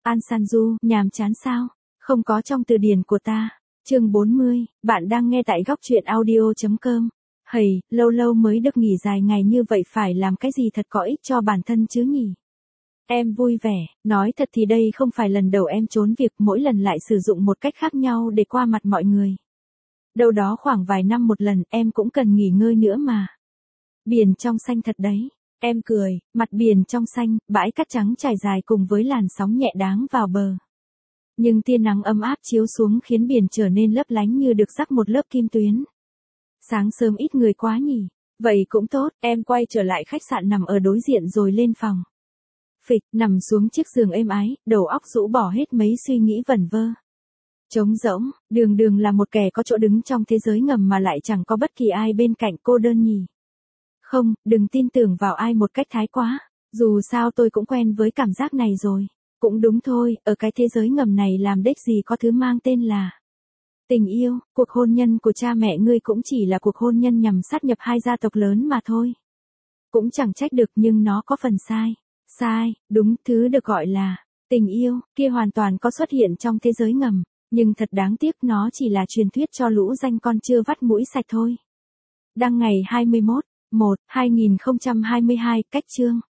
An Sanju, nhàm chán sao? Không có trong từ điển của ta. Chương 40, bạn đang nghe tại góc truyện audio.com. Hầy, lâu lâu mới được nghỉ dài ngày như vậy phải làm cái gì thật có ích cho bản thân chứ nhỉ? Em vui vẻ, nói thật thì đây không phải lần đầu em trốn việc, mỗi lần lại sử dụng một cách khác nhau để qua mặt mọi người. Đâu đó khoảng vài năm một lần, em cũng cần nghỉ ngơi nữa mà. Biển trong xanh thật đấy. Em cười, mặt biển trong xanh, bãi cát trắng trải dài cùng với làn sóng nhẹ đáng vào bờ. Nhưng tia nắng ấm áp chiếu xuống khiến biển trở nên lấp lánh như được rắc một lớp kim tuyến. Sáng sớm ít người quá nhỉ? Vậy cũng tốt, em quay trở lại khách sạn nằm ở đối diện rồi lên phòng. Phịch, nằm xuống chiếc giường êm ái, đầu óc rũ bỏ hết mấy suy nghĩ vẩn vơ. Trống rỗng, đường là một kẻ có chỗ đứng trong thế giới ngầm mà lại chẳng có bất kỳ ai bên cạnh, cô đơn nhỉ? Không, đừng tin tưởng vào ai một cách thái quá. Dù sao tôi cũng quen với cảm giác này rồi. Cũng đúng thôi, ở cái thế giới ngầm này làm đếch gì có thứ mang tên là tình yêu. Cuộc hôn nhân của cha mẹ ngươi cũng chỉ là cuộc hôn nhân nhằm sát nhập hai gia tộc lớn mà thôi. Cũng chẳng trách được, nhưng nó có phần sai. Sai, đúng, thứ được gọi là tình yêu kia hoàn toàn có xuất hiện trong thế giới ngầm, nhưng thật đáng tiếc nó chỉ là truyền thuyết cho lũ danh con chưa vắt mũi sạch thôi. Đăng ngày 21/1/2022, cách chương